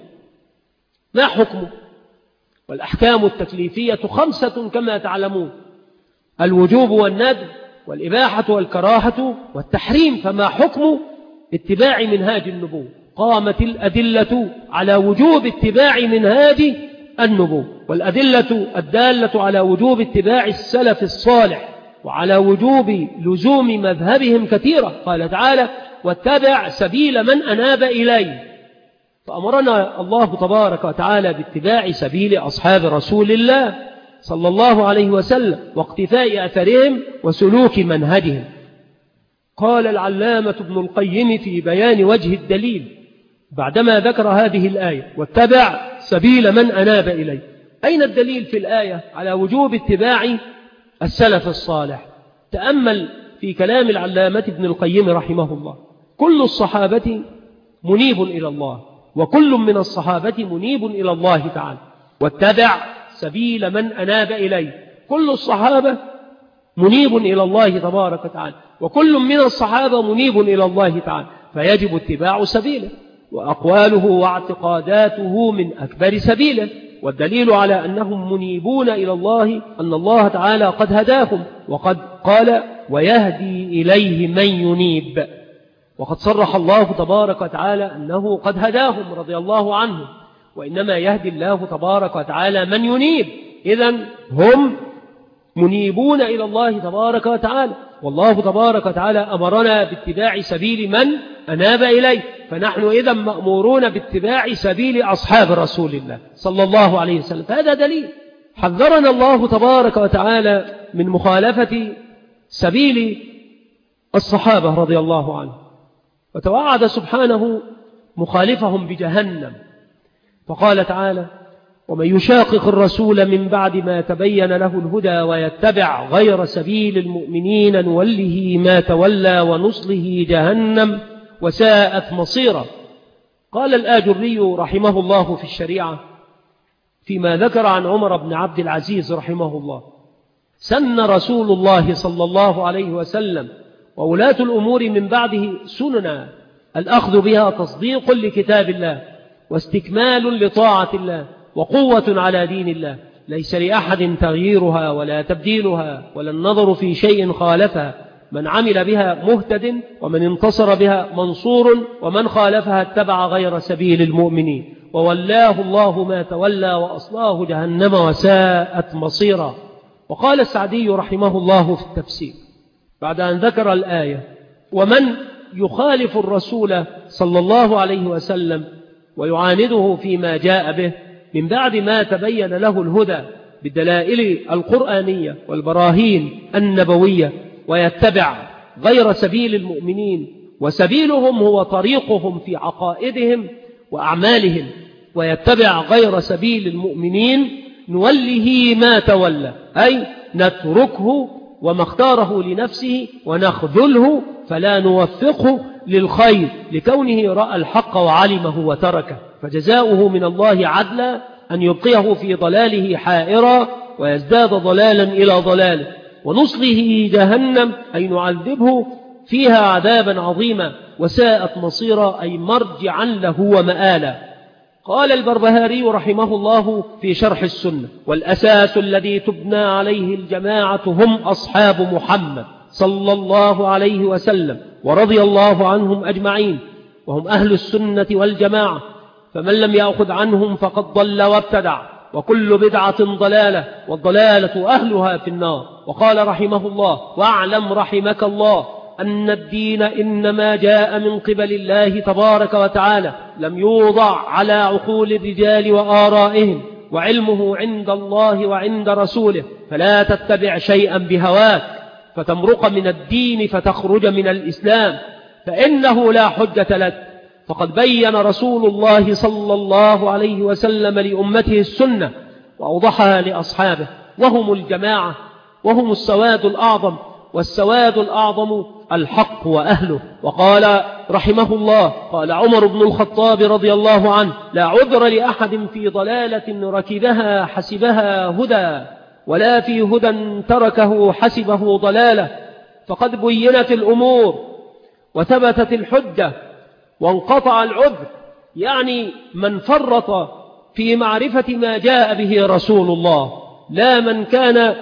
ما حكمه؟ والأحكام التكليفية خمسة كما تعلمون: الوجوب والندب والإباحة والكراهة والتحريم. فما حكم اتباع منهاج النبوة؟ قامت الأدلة على وجوب اتباع منهاج النبوة، والأدلة الدالة على وجوب اتباع السلف الصالح وعلى وجوب لزوم مذهبهم كثيرة. قال تعالى: واتبع سبيل من أناب إليه، فأمرنا الله تبارك وتعالى باتباع سبيل أصحاب رسول الله صلى الله عليه وسلم واقتفاء أثرهم وسلوك منهجهم. قال العلامة ابن القيم في بيان وجه الدليل بعدما ذكر هذه الآية: واتبع سبيل من أناب إليه. أين الدليل في الآية على وجوب اتباع السلف الصالح؟ تأمل في كلام العلامة ابن القيم رحمه الله: كل الصحابة منيب إلى الله، وكل من الصحابة منيب إلى الله تعالى. واتبع سبيل من أناب إليه، كل الصحابة منيب إلى الله تبارك وتعالى، وكل من الصحابة منيب إلى الله تعالى، فيجب اتباع سبيله، وأقواله واعتقاداته من أكبر سبيله. والدليل على أنهم منيبون إلى الله أن الله تعالى قد هداهم، وقد قال: ويهدي إليه من ينيب. وقد صرح الله تبارك وتعالى أنه قد هداهم رضي الله عنهم، وإنما يهدي الله تبارك وتعالى من ينيب. إذن هم منيبون إلى الله تبارك وتعالى، والله تبارك وتعالى أمرنا باتباع سبيل من أناب إليه، فنحن إذن مأمورون باتباع سبيل أصحاب رسول الله صلى الله عليه وسلم. فهذا دليل. حذرنا الله تبارك وتعالى من مخالفة سبيل الصحابة رضي الله عنهم، وتوعد سبحانه مخالفهم بجهنم، فقال تعالى: ومن يشاقق الرسول من بعد ما تبين له الهدى ويتبع غير سبيل المؤمنين نوله ما تولى ونصله جهنم وساءت مصيرا. قال الآجري رحمه الله في الشريعة فيما ذكر عن عمر بن عبد العزيز رحمه الله: سن رسول الله صلى الله عليه وسلم وولاة الأمور من بعده سننا الأخذ بها تصديق لكتاب الله واستكمال لطاعة الله وقوة على دين الله، ليس لأحد تغييرها ولا تبديلها ولا النظر في شيء خالفها، من عمل بها مهتد ومن انتصر بها منصور ومن خالفها اتبع غير سبيل المؤمنين وولاه الله ما تولى وأصلاه جهنم وساءت مصيرا. وقال السعدي رحمه الله في التفسير بعد أن ذكر الآية: ومن يخالف الرسول صلى الله عليه وسلم ويعانده فيما جاء به من بعد ما تبين له الهدى بالدلائل القرآنية والبراهين النبوية ويتبع غير سبيل المؤمنين، وسبيلهم هو طريقهم في عقائدهم وأعمالهم، ويتبع غير سبيل المؤمنين نوله ما تولى، أي نتركه وما اختاره لنفسه ونخذله فلا نوفقه للخير لكونه رأى الحق وعلمه وتركه، فجزاؤه من الله عدلا أن يبقيه في ضلاله حائرا ويزداد ضلالا إلى ضلاله، ونصله جهنم أي نعذبه فيها عذابا عظيما، وساءت مصيرا أي مرجعا له ومآلا. قال البربهاري رحمه الله في شرح السنة: والأساس الذي تبنى عليه الجماعة هم أصحاب محمد صلى الله عليه وسلم ورضي الله عنهم أجمعين، وهم أهل السنة والجماعة، فمن لم يأخذ عنهم فقد ضل وابتدع، وكل بدعة ضلالة، والضلالة أهلها في النار. وقال رحمه الله: واعلم رحمك الله أن الدين إنما جاء من قبل الله تبارك وتعالى، لم يوضع على عقول الرجال وآرائهم، وعلمه عند الله وعند رسوله، فلا تتبع شيئا بهواك فتمرق من الدين فتخرج من الإسلام، فإنه لا حجة لك. فقد بين رسول الله صلى الله عليه وسلم لأمته السنة وأوضحها لأصحابه، وهم الجماعة، وهم السواد الأعظم، والسواد الأعظم الحق وأهله. وقال رحمه الله: قال عمر بن الخطاب رضي الله عنه: لا عذر لأحد في ضلالة ركبها حسبها هدى، ولا في هدى تركه حسبه ضلالة، فقد بينت الأمور وثبتت الحجة وانقطع العذر، يعني من فرط في معرفة ما جاء به رسول الله، لا من كان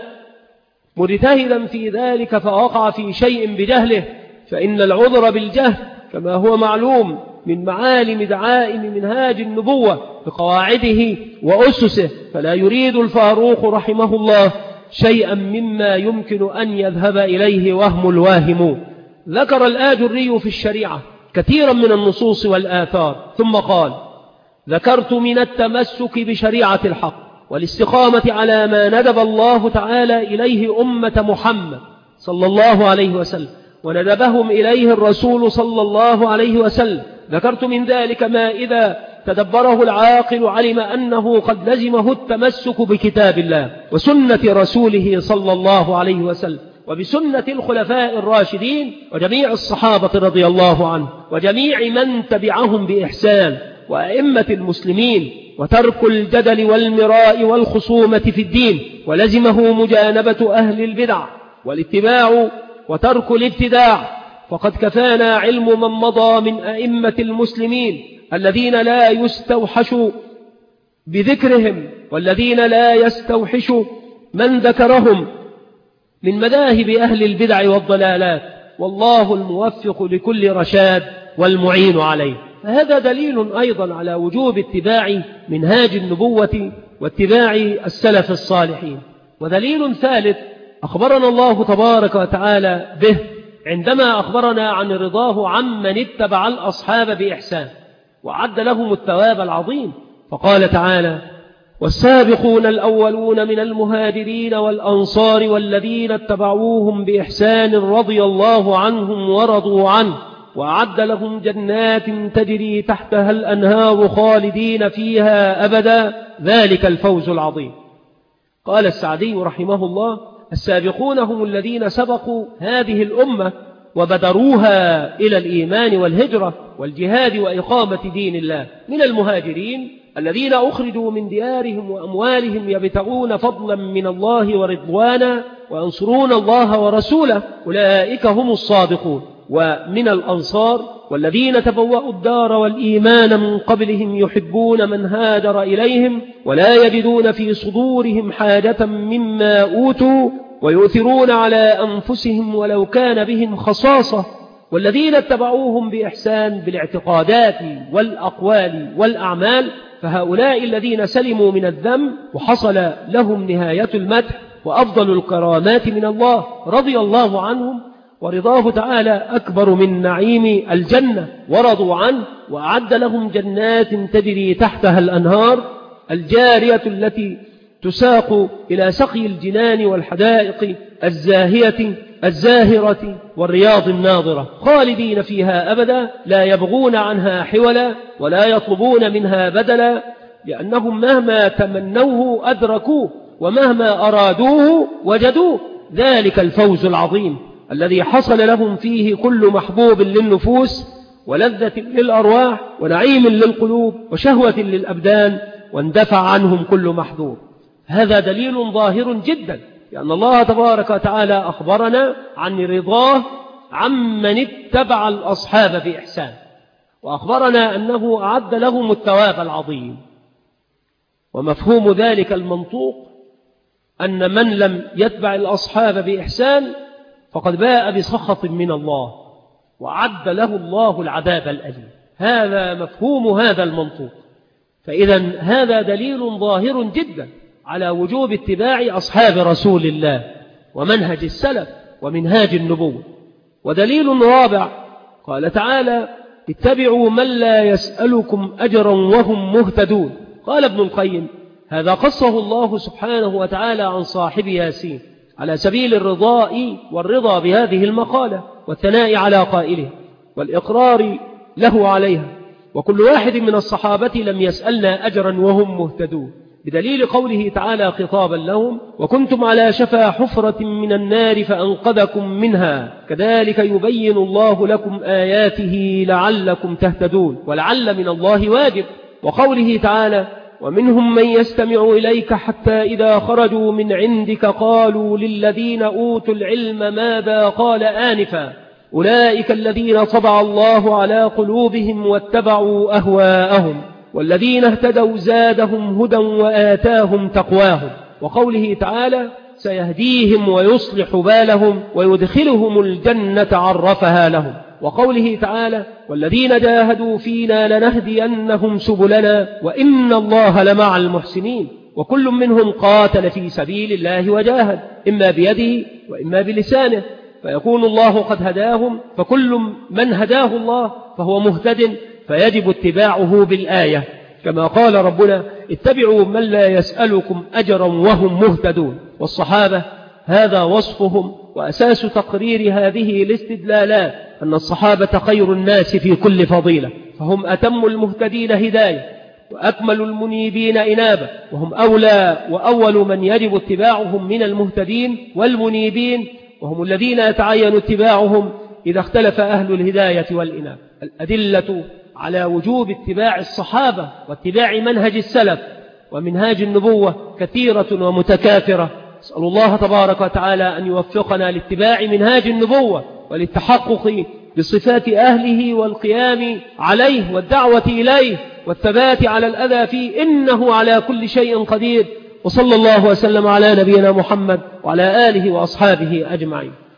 مجتهدا في ذلك فوقع في شيء بجهله، فإن العذر بالجهل كما هو معلوم من معالم دعائم منهاج النبوة بقواعده وأسسه، فلا يريد الفاروق رحمه الله شيئا مما يمكن أن يذهب إليه وهم الواهمون. ذكر الآجري في الشريعة كثيرا من النصوص والآثار، ثم قال: ذكرت من التمسك بشريعة الحق والاستقامة على ما ندب الله تعالى إليه أمة محمد صلى الله عليه وسلم، وندبهم إليه الرسول صلى الله عليه وسلم. ذكرت من ذلك ما إذا تدبره العاقل علم أنه قد لزمه التمسك بكتاب الله وسنة رسوله صلى الله عليه وسلم، وبسنة الخلفاء الراشدين وجميع الصحابة رضي الله عنهم، وجميع من تبعهم بإحسان، وأئمة المسلمين، وترك الجدل والمراء والخصومة في الدين، ولزمه مجانبة أهل البدع والاتباع وترك الابتداع. فقد كفانا علم من مضى من أئمة المسلمين الذين لا يستوحش بذكرهم، والذين لا يستوحش من ذكرهم من مذاهب أهل البدع والضلالات، والله الموفق لكل رشاد والمعين عليه. فهذا دليل أيضا على وجوب اتباع منهاج النبوة واتباع السلف الصالحين. ودليل ثالث أخبرنا الله تبارك وتعالى به عندما أخبرنا عن رضاه عمن اتبع الأصحاب بإحسان وعد لهم الثواب العظيم، فقال تعالى: والسابقون الأولون من المهاجرين والأنصار والذين اتبعوهم بإحسان رضي الله عنهم ورضوا عنه وأعد لهم جنات تجري تحتها الأنهار خالدين فيها أبدا ذلك الفوز العظيم. قال السعدي رحمه الله: السابقون هم الذين سبقوا هذه الأمة وبدروها إلى الإيمان والهجرة والجهاد وإقامة دين الله، من المهاجرين الذين أخرجوا من ديارهم وأموالهم يبتغون فضلا من الله ورضوانا وينصرون الله ورسوله، أولئك هم الصادقون. ومن الأنصار والذين تبوأوا الدار والإيمان من قبلهم يحبون من هاجر إليهم ولا يجدون في صدورهم حاجة مما أوتوا ويؤثرون على أنفسهم ولو كان بهم خصاصة، والذين اتبعوهم بإحسان بالاعتقادات والأقوال والأعمال، فهؤلاء الذين سلموا من الذنب وحصل لهم نهاية المدح وأفضل الكرامات من الله رضي الله عنهم، ورضاه تعالى أكبر من نعيم الجنة، ورضوا عنه وأعد لهم جنات تجري تحتها الأنهار الجارية التي تساق إلى سقي الجنان والحدائق الزاهية الزاهرة والرياض الناظرة خالدين فيها أبدا لا يبغون عنها حولا ولا يطلبون منها بدلا، لأنهم مهما تمنوه أدركوه ومهما أرادوه وجدوه، ذلك الفوز العظيم الذي حصل لهم فيه كل محبوب للنفوس ولذة للأرواح ونعيم للقلوب وشهوة للأبدان، واندفع عنهم كل محظور. هذا دليل ظاهر جدا لأن الله تبارك وتعالى أخبرنا عن رضاه عمن اتبع الأصحاب بإحسان، وأخبرنا أنه أعد لهم الثواب العظيم. ومفهوم ذلك المنطوق أن من لم يتبع الأصحاب بإحسان فقد باء بسخط من الله وعد له الله العذاب الأليم. هذا مفهوم هذا المنطوق. فإذا هذا دليل ظاهر جدا على وجوب اتباع أصحاب رسول الله ومنهج السلف ومنهاج النبوة. ودليل رابع قال تعالى: اتبعوا من لا يسألكم أجرا وهم مهتدون. قال ابن القيم: هذا قصه الله سبحانه وتعالى عن صاحب ياسين على سبيل الرضاء والرضا بهذه المقالة والثناء على قائله والإقرار له عليها. وكل واحد من الصحابة لم يسألنا أجرا وهم مهتدون، بدليل قوله تعالى خطابا لهم: وكنتم على شفا حفرة من النار فأنقذكم منها كذلك يبين الله لكم آياته لعلكم تهتدون. ولعل من الله واجب. وقوله تعالى: ومنهم من يستمع إليك حتى إذا خرجوا من عندك قالوا للذين أوتوا العلم ماذا قال آنفا أولئك الذين طبع الله على قلوبهم واتبعوا أهواءهم والذين اهتدوا زادهم هدى وآتاهم تقواهم. وقوله تعالى: سيهديهم ويصلح بالهم ويدخلهم الجنة عرفها لهم. وقوله تعالى: والذين جاهدوا فينا لنهدينهم سبلنا وإن الله لمع المحسنين. وكل منهم قاتل في سبيل الله وجاهد إما بيده وإما بلسانه، فيكون الله قد هداهم، فكل من هداه الله فهو مهتد فيجب اتباعه بالآية، كما قال ربنا: اتبعوا من لا يسألكم أجرا وهم مهتدون. والصحابة هذا وصفهم وأساس تقرير هذه الاستدلالات أن الصحابة خير الناس في كل فضيلة، فهم أتم المهتدين هداية وأكمل المنيبين إنابة، وهم أولى وأول من يجب اتباعهم من المهتدين والمنيبين، وهم الذين يتعين اتباعهم إذا اختلف أهل الهداية والإنابة. الأدلة على وجوب اتباع الصحابة واتباع منهج السلف ومنهاج النبوة كثيرة ومتكاثرة. أسأل الله تبارك وتعالى أن يوفقنا لاتباع منهاج النبوة وللتحقق بصفات أهله والقيام عليه والدعوة إليه والثبات على الأذى فيه، إنه على كل شيء قدير. وصلى الله وسلم على نبينا محمد وعلى آله وأصحابه أجمعين.